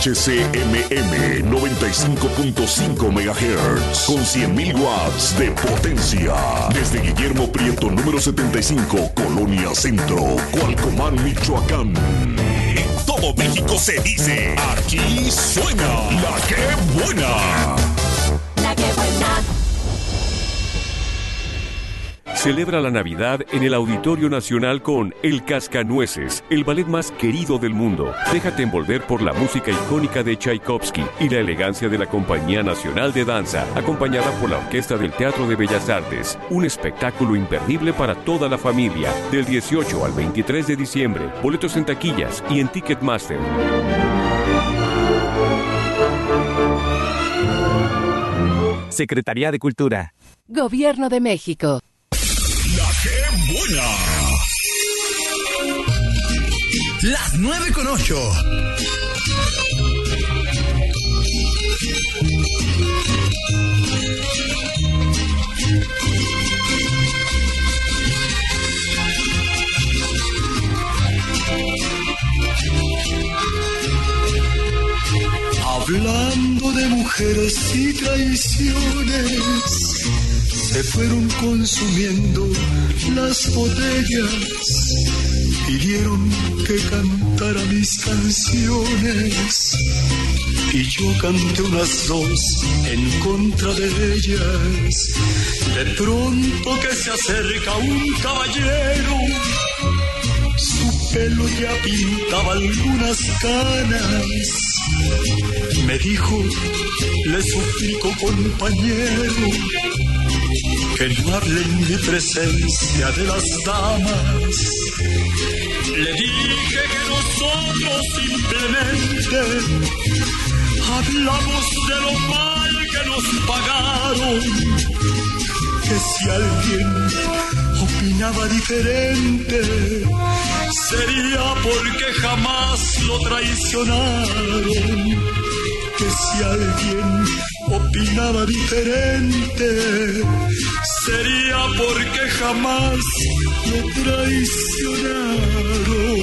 HCMM 95.5 MHz con 100.000 watts de potencia. Desde Guillermo Prieto número 75, Colonia Centro, Cualcomán, Michoacán. En todo México se dice, aquí suena La Que Buena. La Que Buena. Celebra la Navidad en el Auditorio Nacional con El Cascanueces, el ballet más querido del mundo. Déjate envolver por la música icónica de Tchaikovsky y la elegancia de la Compañía Nacional de Danza, acompañada por la Orquesta del Teatro de Bellas Artes. Un espectáculo imperdible para toda la familia, del 18 al 23 de diciembre. Boletos en taquillas y en Ticketmaster. Secretaría de Cultura. Gobierno de México. La Que Buena. Las 9:08. Hablando de mujeres y traiciones, se fueron consumiendo las botellas, pidieron que cantara mis canciones y yo canté unas dos en contra de ellas. De pronto que se acerca un caballero, su pelo ya pintaba algunas canas. Me dijo, le suplico compañero, que no hable en mi presencia de las damas. Le dije que nosotros simplemente hablamos de lo mal que nos pagaron, que si alguien opinaba diferente sería porque jamás lo traicionaron, que si alguien opinaba diferente sería porque jamás lo traicionaron.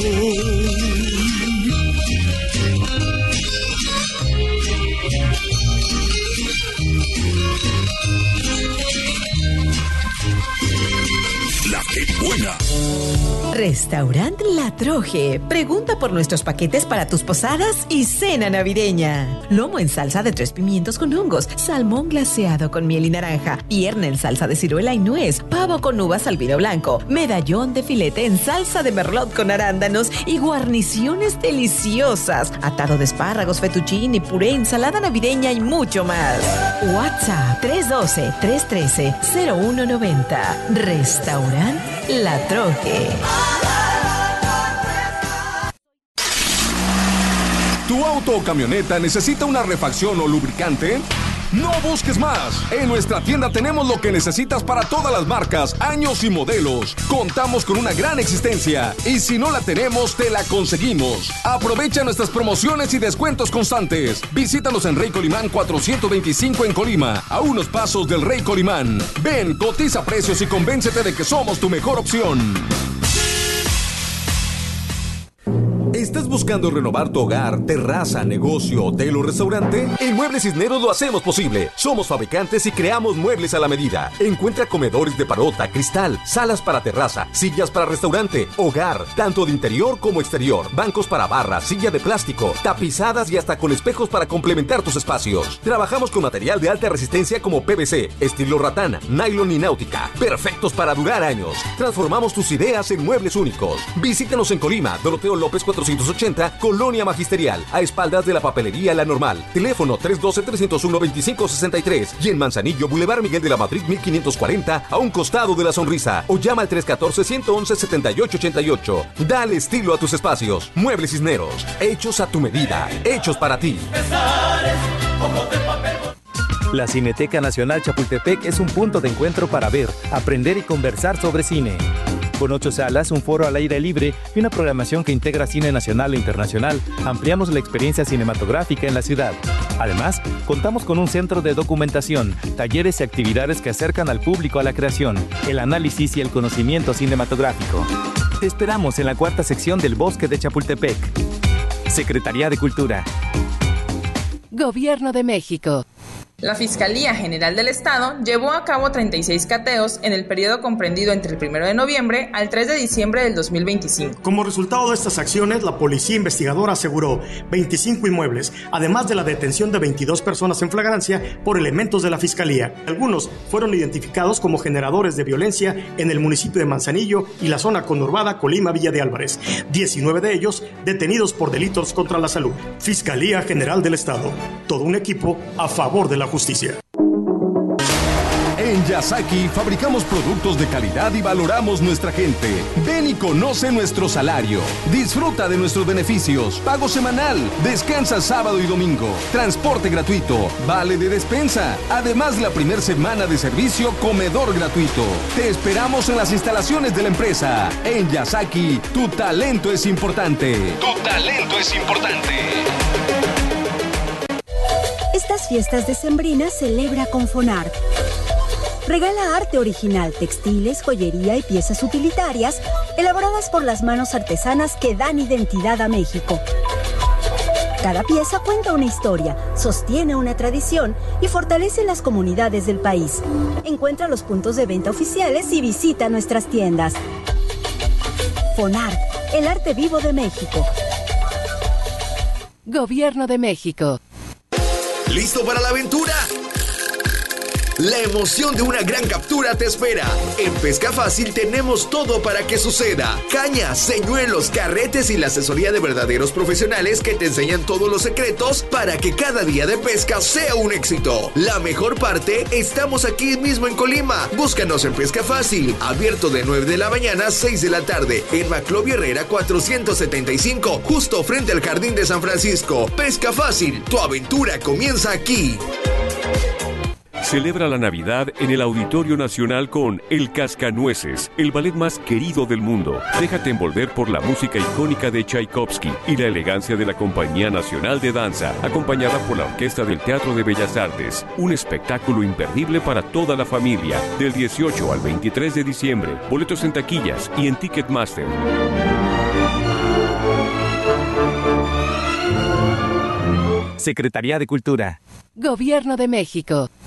La Que Buena. Restaurant La Troje. Pregunta por nuestros paquetes para tus posadas y cena navideña. Lomo en salsa de 3 pimientos con hongos, salmón glaseado con miel y naranja, pierna en salsa de ciruela y nuez, pavo con uvas al vino blanco, medallón de filete en salsa de merlot con arándanos y guarniciones deliciosas, atado de espárragos, fettuccine, puré, ensalada navideña y mucho más. WhatsApp 312-313-0190. Restaurant La Troje. ¿Tu auto o camioneta necesita una refacción o lubricante? ¡No busques más! En nuestra tienda tenemos lo que necesitas para todas las marcas, años y modelos. Contamos con una gran existencia y si no la tenemos, te la conseguimos. Aprovecha nuestras promociones y descuentos constantes. Visítanos en Rey Colimán 425 en Colima, a unos pasos del Rey Colimán. Ven, cotiza precios y convéncete de que somos tu mejor opción. ¿Estás buscando renovar tu hogar, terraza, negocio, hotel o restaurante? En Muebles Cisneros lo hacemos posible. Somos fabricantes y creamos muebles a la medida. Encuentra comedores de parota, cristal, salas para terraza, sillas para restaurante, hogar, tanto de interior como exterior, bancos para barra, silla de plástico, tapizadas y hasta con espejos para complementar tus espacios. Trabajamos con material de alta resistencia como PVC, estilo ratán, nylon y náutica, perfectos para durar años. Transformamos tus ideas en muebles únicos. Visítanos en Colima, Doroteo López 480, Colonia Magisterial, a espaldas de la papelería La Normal. Teléfono 312-301-2563 y en Manzanillo, Boulevard Miguel de la Madrid 1540, a un costado de La Sonrisa. O llama al 314-111-7888. Dale estilo a tus espacios. Muebles Cisneros, hechos a tu medida, hechos para ti. La Cineteca Nacional Chapultepec es un punto de encuentro para ver, aprender y conversar sobre cine. Con 8 salas, un foro al aire libre y una programación que integra cine nacional e internacional, ampliamos la experiencia cinematográfica en la ciudad. Además, contamos con un centro de documentación, talleres y actividades que acercan al público a la creación, el análisis y el conocimiento cinematográfico. Te esperamos en la 4ª sección del Bosque de Chapultepec. Secretaría de Cultura. Gobierno de México. La Fiscalía General del Estado llevó a cabo 36 cateos en el periodo comprendido entre el 1 de noviembre al 3 de diciembre del 2025. Como resultado de estas acciones, la policía investigadora aseguró 25 inmuebles, además de la detención de 22 personas en flagrancia por elementos de la Fiscalía. Algunos fueron identificados como generadores de violencia en el municipio de Manzanillo y la zona conurbada Colima-Villa de Álvarez. 19 de ellos detenidos por delitos contra la salud. Fiscalía General del Estado. Todo un equipo a favor de la justicia. En Yasaki fabricamos productos de calidad y valoramos nuestra gente. Ven y conoce nuestro salario. Disfruta de nuestros beneficios. Pago semanal. Descansa sábado y domingo. Transporte gratuito. Vale de despensa. Además, la primera semana de servicio, comedor gratuito. Te esperamos en las instalaciones de la empresa. En Yasaki, tu talento es importante. Tu talento es importante. Estas fiestas decembrinas celebra con Fonart. Regala arte original, textiles, joyería y piezas utilitarias elaboradas por las manos artesanas que dan identidad a México. Cada pieza cuenta una historia, sostiene una tradición y fortalece las comunidades del país. Encuentra los puntos de venta oficiales y visita nuestras tiendas. Fonart, el arte vivo de México. Gobierno de México. ¿Listo para la aventura? La emoción de una gran captura te espera. En Pesca Fácil tenemos todo para que suceda. Cañas, señuelos, carretes y la asesoría de verdaderos profesionales que te enseñan todos los secretos para que cada día de pesca sea un éxito. La mejor parte, estamos aquí mismo en Colima. Búscanos en Pesca Fácil, abierto de 9 de la mañana a 6 de la tarde, en Maclovio Herrera 475, justo frente al Jardín de San Francisco. Pesca Fácil, tu aventura comienza aquí. Celebra la Navidad en el Auditorio Nacional con El Cascanueces, el ballet más querido del mundo. Déjate envolver por la música icónica de Tchaikovsky y la elegancia de la Compañía Nacional de Danza, acompañada por la Orquesta del Teatro de Bellas Artes. Un espectáculo imperdible para toda la familia, del 18 al 23 de diciembre. Boletos en taquillas y en Ticketmaster. Secretaría de Cultura. Gobierno de México.